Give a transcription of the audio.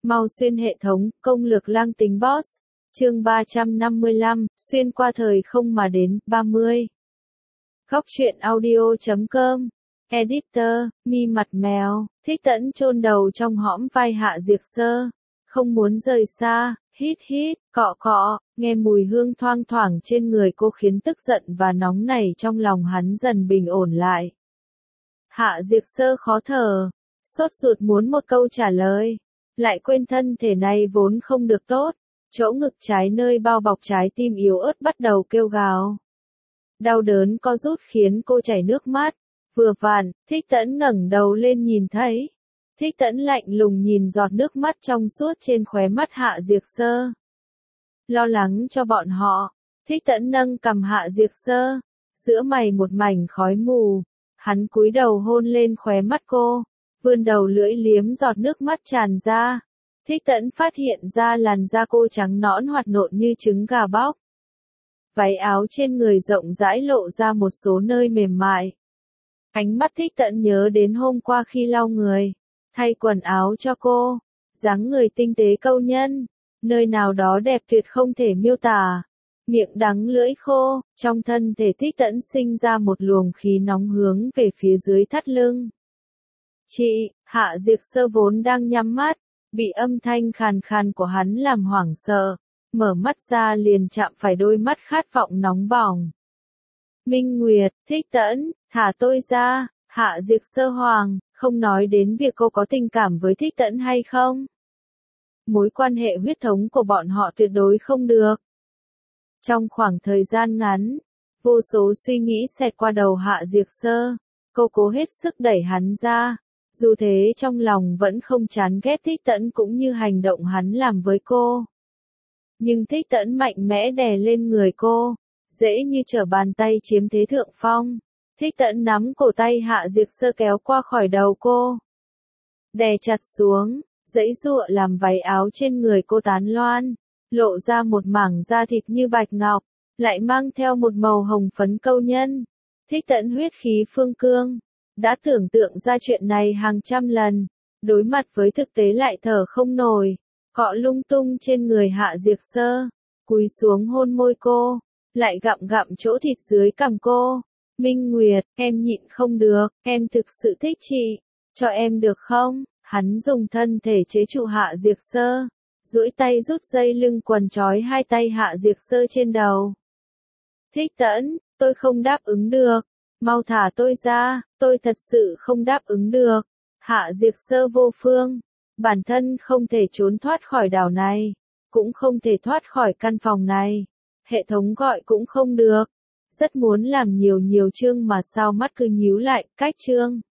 Mau xuyên hệ thống, công lược lang tính boss. Chương 355, xuyên qua thời không mà đến, 30. Góc truyện audio.com. Editor, mi mặt mèo, Thích Tẫn chôn đầu trong hõm vai Hạ Diệt Sơ. Không muốn rời xa, hít hít, cọ cọ, nghe mùi hương thoang thoảng trên người cô khiến tức giận và nóng nảy trong lòng hắn dần bình ổn lại. Hạ Diệt Sơ khó thở, sốt ruột muốn một câu trả lời. Lại quên thân thể này vốn không được tốt, chỗ ngực trái nơi bao bọc trái tim yếu ớt bắt đầu kêu gào. Đau đớn co rút khiến cô chảy nước mắt, vừa vặn, Thích Tẫn ngẩng đầu lên nhìn thấy. Thích Tẫn lạnh lùng nhìn giọt nước mắt trong suốt trên khóe mắt Hạ Diệt Sơ. Lo lắng cho bọn họ, Thích Tẫn nâng cằm Hạ Diệt Sơ, giữa mày một mảnh khói mù, hắn cúi đầu hôn lên khóe mắt cô. Vươn đầu lưỡi liếm giọt nước mắt tràn ra. Thích Tẫn phát hiện ra làn da cô trắng nõn hoạt nộn như trứng gà bóc. Váy áo trên người rộng rãi lộ ra một số nơi mềm mại. Ánh mắt Thích Tẫn nhớ đến hôm qua khi lau người, thay quần áo cho cô, dáng người tinh tế câu nhân, nơi nào đó đẹp tuyệt không thể miêu tả. Miệng đắng lưỡi khô, trong thân thể Thích Tẫn sinh ra một luồng khí nóng hướng về phía dưới thắt lưng. Chị, Hạ Diệt Sơ vốn đang nhắm mắt, bị âm thanh khàn khàn của hắn làm hoảng sợ, mở mắt ra liền chạm phải đôi mắt khát vọng nóng bỏng. Minh Nguyệt, Thích Tẫn, thả tôi ra. Hạ Diệt Sơ hoàng, không nói đến việc cô có tình cảm với Thích Tẫn hay không. Mối quan hệ huyết thống của bọn họ tuyệt đối không được. Trong khoảng thời gian ngắn, vô số suy nghĩ xẹt qua đầu Hạ Diệt Sơ, cô cố hết sức đẩy hắn ra. Dù thế trong lòng vẫn không chán ghét Thích Tẫn cũng như hành động hắn làm với cô. Nhưng Thích Tẫn mạnh mẽ đè lên người cô, dễ như trở bàn tay chiếm thế thượng phong. Thích Tẫn nắm cổ tay Hạ Diệt Sơ kéo qua khỏi đầu cô. Đè chặt xuống, giãy giụa làm váy áo trên người cô tán loan, lộ ra một mảng da thịt như bạch ngọc, lại mang theo một màu hồng phấn câu nhân. Thích Tẫn huyết khí phương cương. Đã tưởng tượng ra chuyện này hàng trăm lần, đối mặt với thực tế lại thở không nổi, cọ lung tung trên người Hạ Diệt Sơ, cúi xuống hôn môi cô, lại gặm gặm chỗ thịt dưới cằm cô. Minh Nguyệt, em nhịn không được, em thực sự thích chị, cho em được không? Hắn dùng thân thể chế trụ Hạ Diệt Sơ, duỗi tay rút dây lưng quần trói hai tay Hạ Diệt Sơ trên đầu. Thích Tẫn, tôi không đáp ứng được. Mau thả tôi ra, tôi thật sự không đáp ứng được. Hạ Diệt Sơ vô phương, bản thân không thể trốn thoát khỏi đảo này, cũng không thể thoát khỏi căn phòng này. Hệ thống gọi cũng không được. Rất muốn làm nhiều chương mà sao mắt cứ nhíu lại, cách chương.